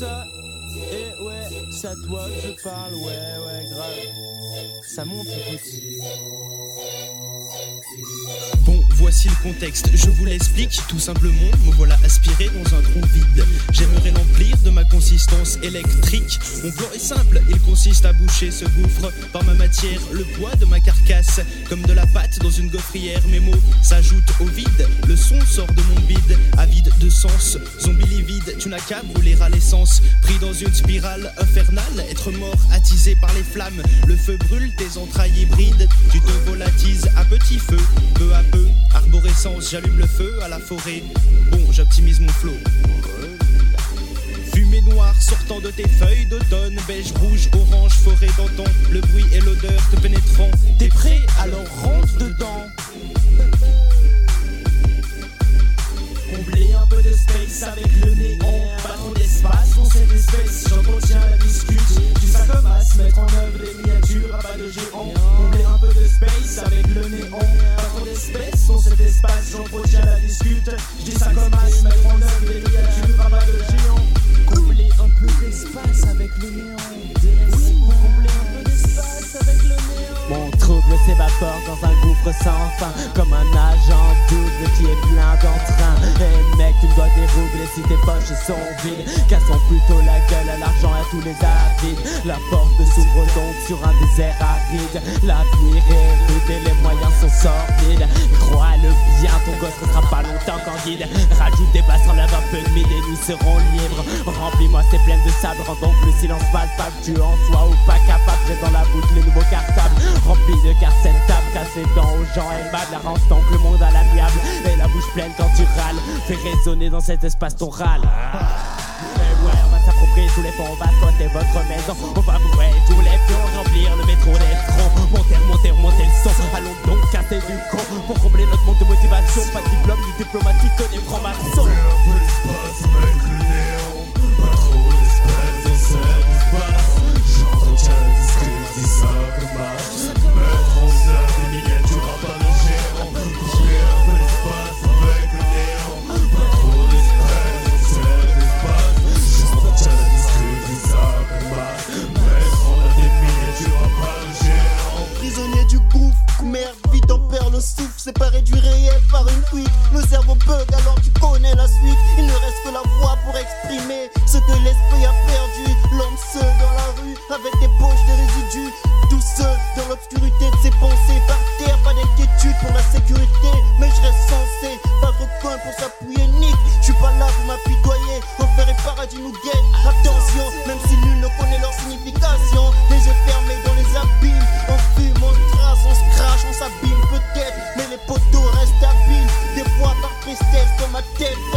ça. Et ouais, c'est à toi que je parle, ouais, grave. Ça monte, écoute. Bon, voici le contexte, je vous l'explique tout simplement. Me voilà aspiré dans un trou vide. J'aimerais l'emplir de ma consistance électrique. Mon plan est simple, il consiste à boucher ce gouffre par ma matière, le poids de ma carcasse. Comme de la pâte dans une gaufrière, mes mots s'ajoutent au vide. Le son sort de mon bide, avide de sens. Zombie livide, tu n'as qu'à brûler à l'essence. Pris dans une spirale infernale, être mort attisé par les flammes. Le feu brûle tes entrailles hybrides. Tu te volatises à petit feu, peu à peu. Arborescence, j'allume le feu à la forêt. Bon, j'optimise mon flow. Fumée noire sortant de tes feuilles d'automne. Beige, rouge, orange, forêt d'antan. Le bruit et l'odeur te pénétrant. T'es prêt? Alors rentre dedans. Combler un peu de space avec le néon. Pas trop d'espace pour cette espèce. J'entretiens la discute. Tu sais comme à se mettre en œuvre des miniatures à bas de géants. Combler un peu de space avec le néon. Pas trop d'espèce pour cet espace. J'entretiens la discute. Je dis ça comme à se mettre en œuvre des miniatures à bas de géants. Combler un peu d'espace avec le néon. Oui, combler un peu d'espace avec le néon. Mon trouble s'évapore dans un gouffre sans fin. Comme un agent double qui est plein d'entrain. Hey mec, tu me dois dérougler si tes poches sont vides. Cassons plutôt la gueule à l'argent et à tous les avides. La porte s'ouvre donc sur un désert aride. L'avenir est rude et les moyens sont sordides. Crois-le bien, ton gosse ne sera pas longtemps candide. Rajoute des basses, enlève un peu de mine et nous serons libres. Remplis-moi ces plaines de sable, rends donc le silence palpable. Tu en sois ou pas capable, j'ai dans la bouche les nouveaux cartables. Remplis de cartes cette table, casse les dents aux gens aimables. Arrange donc le monde à l'amiable et la bouche pleine quand tu râles. Fais résonner dans cet espace ton râle. Et ouais, on va s'approprier tous les fonds, on va squatter votre maison. On va bourrer tous les pions, remplir le métro des troncs. Monter le son, allons donc casser du con. Pour combler notre manque de motivation, pas de diplôme ni diplomatique que des francs-maçons. Un peu d'espace avec le néon. Pas trop d'espace dans cet espace. J'entretiens la discute, dis ça comme as. Mettre en œuvre des miniatures à pas de géant. Combler un peu d'espace avec le néon. Pas trop d'espace dans cet espace. J'entretiens la discute, dis ça comme as. Mettre en œuvre des miniatures à pas de géant. Prisonnier du gouffre, merde, vite en perd le souffle. Séparé du réel par une fuite. Le cerveau bug alors tu connais la suite. Il ne reste que la voix pour exprimer ce que l'esprit a perdu. L'homme seul dans la rue avec des poches de résidus. Tout seul dans l'obscurité de ses pensées. Par terre, pas d'inquiétude pour la sécurité. Mais je reste censé, pas trop coin pour s'appuyer. Nick, je suis pas là pour m'apitoyer. Enfer et paradis nous guettent. Attention, même si nul ne connaît leur signification. Les yeux fermés dans les abîmes. On fume, on trace, on se crache, on s'abîme peut-être. Mais les poteaux restent habiles. Des fois par tristesse dans ma tête.